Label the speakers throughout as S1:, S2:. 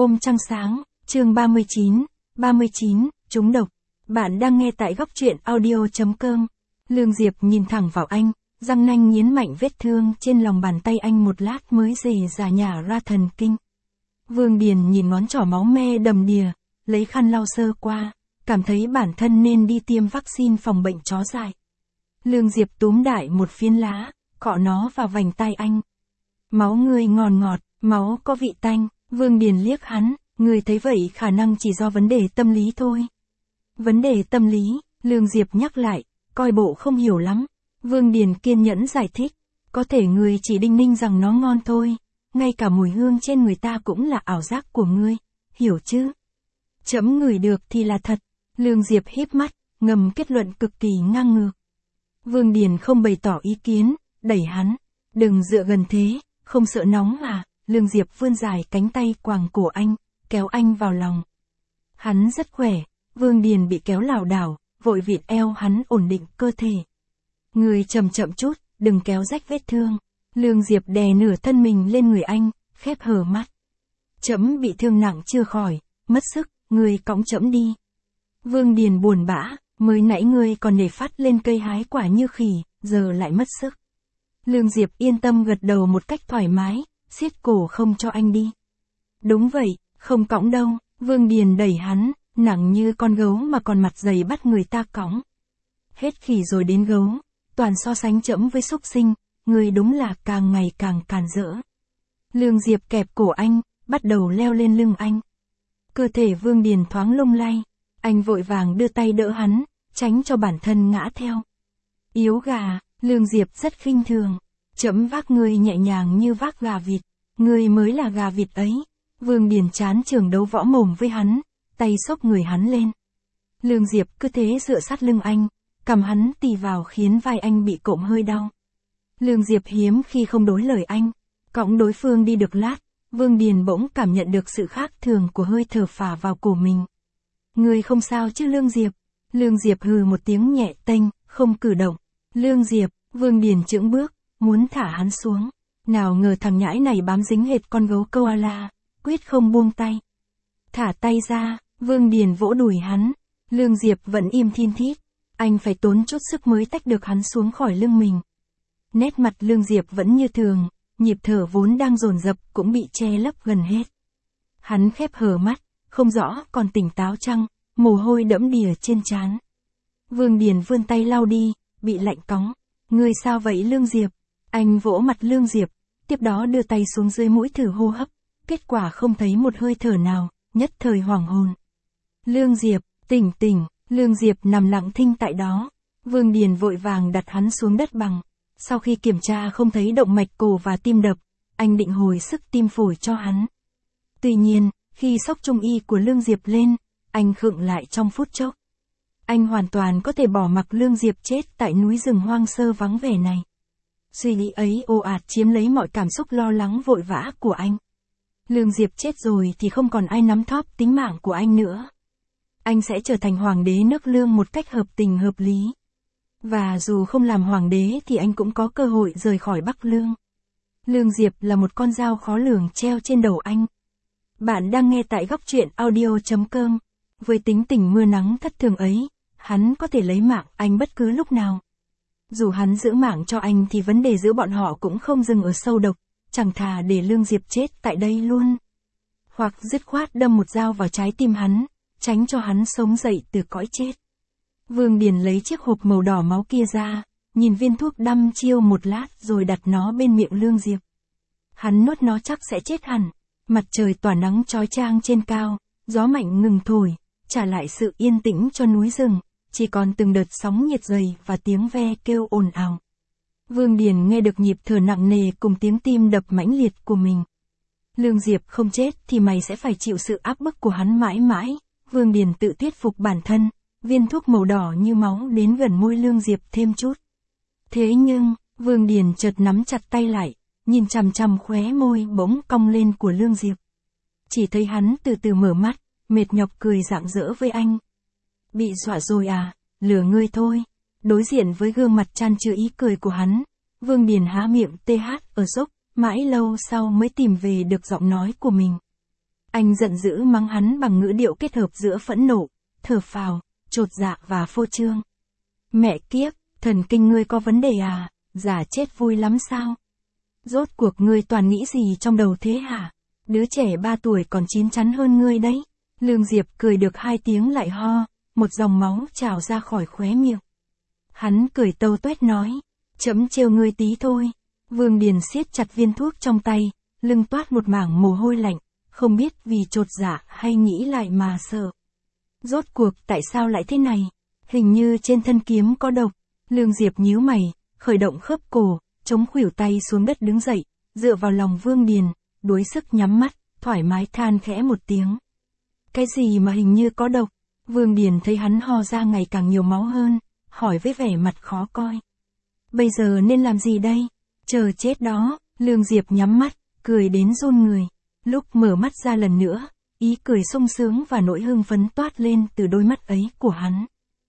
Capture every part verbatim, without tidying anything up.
S1: Hôm trăng sáng, chương ba mươi chín, ba mươi chín, trúng độc. Bạn đang nghe tại góc truyện audio.com. Lương Diệp nhìn thẳng vào anh, răng nanh nghiến mạnh vết thương trên lòng bàn tay anh một lát mới rề rà nhả ra thần kinh. Vương Điền nhìn ngón trỏ máu me đầm đìa, lấy khăn lau sơ qua, cảm thấy bản thân nên đi tiêm vaccine phòng bệnh chó dại. Lương Diệp túm đại một phiến lá, cọ nó vào vành tai anh. Máu ngươi ngọt ngọt, máu có vị tanh. Vương Điền liếc hắn, người thấy vậy khả năng chỉ do vấn đề tâm lý thôi. Vấn đề tâm lý, Lương Diệp nhắc lại, coi bộ không hiểu lắm. Vương Điền kiên nhẫn giải thích, có thể người chỉ đinh ninh rằng nó ngon thôi, ngay cả mùi hương trên người ta cũng là ảo giác của ngươi, hiểu chứ? Chấm ngửi được thì là thật. Lương Diệp híp mắt, ngầm kết luận cực kỳ ngang ngược. Vương Điền không bày tỏ ý kiến, đẩy hắn, đừng dựa gần thế, không sợ nóng à? Lương Diệp vươn dài cánh tay quàng cổ anh, kéo anh vào lòng. Hắn rất khỏe, Vương Điền bị kéo lảo đảo, vội vịt eo hắn ổn định cơ thể. Người chậm chậm chút, đừng kéo rách vết thương. Lương Diệp đè nửa thân mình lên người anh, khép hờ mắt. Chấm bị thương nặng chưa khỏi, mất sức, người cõng chấm đi. Vương Điền buồn bã, mới nãy ngươi còn nể phát lên cây hái quả như khỉ, giờ lại mất sức. Lương Diệp yên tâm gật đầu một cách thoải mái, siết cổ không cho anh đi. Đúng vậy, không cõng đâu. Vương Điền đẩy hắn, nặng như con gấu mà còn mặt dày bắt người ta cõng. Hết khỉ rồi đến gấu, toàn so sánh chẫm với súc sinh, người đúng là càng ngày càng càn rỡ. Lương Diệp kẹp cổ anh, bắt đầu leo lên lưng anh. Cơ thể Vương Điền thoáng lung lay, anh vội vàng đưa tay đỡ hắn, tránh cho bản thân ngã theo. Yếu gà, Lương Diệp rất khinh thường. Chấm vác ngươi nhẹ nhàng như vác gà vịt, ngươi mới là gà vịt ấy. Vương Điền chán trường đấu võ mồm với hắn, tay xốc người hắn lên. Lương Diệp cứ thế dựa sát lưng anh, cầm hắn tì vào khiến vai anh bị cộm hơi đau. Lương Diệp hiếm khi không đối lời anh, cõng đối phương đi được lát, Vương Điền bỗng cảm nhận được sự khác thường của hơi thở phả vào cổ mình. Ngươi không sao chứ Lương Diệp? Lương Diệp hừ một tiếng nhẹ tênh, không cử động. Lương Diệp, Vương Điền chững bước, muốn thả hắn xuống. Nào ngờ thằng nhãi này bám dính hệt con gấu koala, quyết không buông tay. Thả tay ra, Vương Điền vỗ đùi hắn. Lương Diệp vẫn im thin thít, anh phải tốn chút sức mới tách được hắn xuống khỏi lưng mình. Nét mặt Lương Diệp vẫn như thường, nhịp thở vốn đang dồn dập cũng bị che lấp gần hết. Hắn khép hờ mắt, không rõ còn tỉnh táo chăng, mồ hôi đẫm đìa trên trán. Vương Điền vươn tay lau đi, bị lạnh cóng. Ngươi sao vậy Lương Diệp? Anh vỗ mặt Lương Diệp, tiếp đó đưa tay xuống dưới mũi thử hô hấp, kết quả không thấy một hơi thở nào, nhất thời hoảng hồn. Lương Diệp, tỉnh tỉnh. Lương Diệp nằm lặng thinh tại đó. Vương Điền vội vàng đặt hắn xuống đất bằng. Sau khi kiểm tra không thấy động mạch cổ và tim đập, anh định hồi sức tim phổi cho hắn. Tuy nhiên, khi xốc trung y của Lương Diệp lên, anh khựng lại trong phút chốc. Anh hoàn toàn có thể bỏ mặc Lương Diệp chết tại núi rừng hoang sơ vắng vẻ này. Suy nghĩ ấy ồ ạt chiếm lấy mọi cảm xúc lo lắng vội vã của anh. Lương Diệp chết rồi thì không còn ai nắm thóp tính mạng của anh nữa. Anh sẽ trở thành hoàng đế nước Lương một cách hợp tình hợp lý. Và dù không làm hoàng đế thì anh cũng có cơ hội rời khỏi Bắc Lương. Lương Diệp là một con dao khó lường treo trên đầu anh. Bạn đang nghe tại góc truyện audio.com. Với tính tình mưa nắng thất thường ấy, hắn có thể lấy mạng anh bất cứ lúc nào. Dù hắn giữ mạng cho anh thì vấn đề giữa bọn họ cũng không dừng ở sâu độc, chẳng thà để Lương Diệp chết tại đây luôn. Hoặc dứt khoát đâm một dao vào trái tim hắn, tránh cho hắn sống dậy từ cõi chết. Vương Điền lấy chiếc hộp màu đỏ máu kia ra, nhìn viên thuốc đăm chiêu một lát rồi đặt nó bên miệng Lương Diệp. Hắn nuốt nó chắc sẽ chết hẳn. Mặt trời tỏa nắng chói chang trên cao, gió mạnh ngừng thổi, trả lại sự yên tĩnh cho núi rừng, chỉ còn từng đợt sóng nhiệt dày và tiếng ve kêu ồn ào. Vương Điền nghe được nhịp thở nặng nề cùng tiếng tim đập mãnh liệt của mình. Lương Diệp không chết thì mày sẽ phải chịu sự áp bức của hắn mãi mãi. Vương Điền tự thuyết phục bản thân, viên thuốc màu đỏ như máu đến gần môi Lương Diệp thêm chút. Thế nhưng, Vương Điền chợt nắm chặt tay lại, nhìn chằm chằm khóe môi bỗng cong lên của Lương Diệp. Chỉ thấy hắn từ từ mở mắt, mệt nhọc cười rạng rỡ với anh. Bị dọa rồi à, lừa ngươi thôi. Đối diện với gương mặt chan chứa ý cười của hắn, Vương Điền há miệng tê hát ở dốc, mãi lâu sau mới tìm về được giọng nói của mình. Anh giận dữ mắng hắn bằng ngữ điệu kết hợp giữa phẫn nộ, thở phào, chột dạ và phô trương. Mẹ kiếp, thần kinh ngươi có vấn đề à, giả chết vui lắm sao? Rốt cuộc ngươi toàn nghĩ gì trong đầu thế hả? Đứa trẻ ba tuổi còn chín chắn hơn ngươi đấy. Lương Diệp cười được hai tiếng lại ho, một dòng máu trào ra khỏi khóe miệng. Hắn cười tâu tuét nói, chấm trêu ngươi tí thôi. Vương Điền siết chặt viên thuốc trong tay, lưng toát một mảng mồ hôi lạnh, không biết vì chột dạ hay nghĩ lại mà sợ. Rốt cuộc tại sao lại thế này? Hình như trên thân kiếm có độc. Lương Diệp nhíu mày, khởi động khớp cổ, chống khuỷu tay xuống đất đứng dậy, dựa vào lòng Vương Điền, đuối sức nhắm mắt, thoải mái than khẽ một tiếng. Cái gì mà hình như có độc? Vương Điền thấy hắn ho ra ngày càng nhiều máu hơn, hỏi với vẻ mặt khó coi. Bây giờ nên làm gì đây? Chờ chết đó. Lương Diệp nhắm mắt, cười đến run người. Lúc mở mắt ra lần nữa, ý cười sung sướng và nỗi hưng phấn toát lên từ đôi mắt ấy của hắn.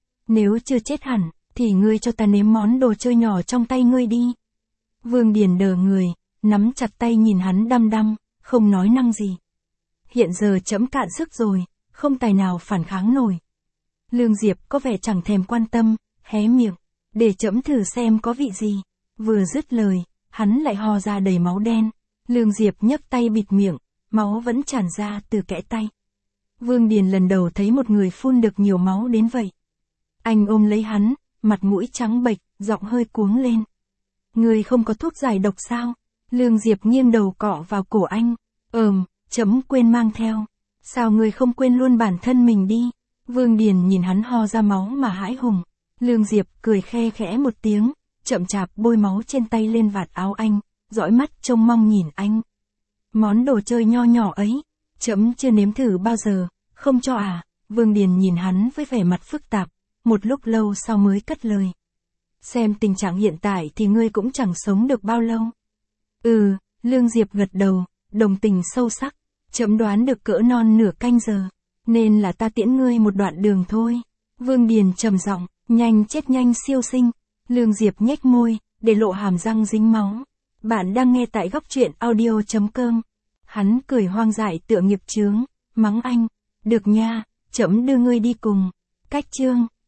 S1: Nếu chưa chết hẳn, thì ngươi cho ta nếm món đồ chơi nhỏ trong tay ngươi đi. Vương Điền đờ người, nắm chặt tay nhìn hắn đăm đăm, không nói năng gì. Hiện giờ trẫm cạn sức rồi, không tài nào phản kháng nổi. Lương Diệp có vẻ chẳng thèm quan tâm, hé miệng, để trẫm thử xem có vị gì. Vừa dứt lời, hắn lại ho ra đầy máu đen. Lương Diệp nhấc tay bịt miệng, máu vẫn tràn ra từ kẽ tay. Vương Điền lần đầu thấy một người phun được nhiều máu đến vậy. Anh ôm lấy hắn, mặt mũi trắng bệch, giọng hơi cuống lên. Ngươi không có thuốc giải độc sao? Lương Diệp nghiêng đầu cọ vào cổ anh. Ừm, trẫm quên mang theo. Sao ngươi không quên luôn bản thân mình đi? Vương Điền nhìn hắn ho ra máu mà hãi hùng. Lương Diệp cười khe khẽ một tiếng, chậm chạp bôi máu trên tay lên vạt áo anh, dõi mắt trông mong nhìn anh. Món đồ chơi nho nhỏ ấy, trẫm chưa nếm thử bao giờ, không cho à? Vương Điền nhìn hắn với vẻ mặt phức tạp, một lúc lâu sau mới cất lời. Xem tình trạng hiện tại thì ngươi cũng chẳng sống được bao lâu. Ừ, Lương Diệp gật đầu, đồng tình sâu sắc, trẫm đoán được cỡ non nửa canh giờ, nên là ta tiễn ngươi một đoạn đường thôi. Vương Điền trầm giọng, nhanh chết nhanh siêu sinh. Lương Diệp nhếch môi, để lộ hàm răng dính máu. Bạn đang nghe tại góc truyện audio chấm com. Hắn cười hoang dại tựa nghiệp chướng, mắng anh. Được nha, trẫm đưa ngươi đi cùng. Cách chương.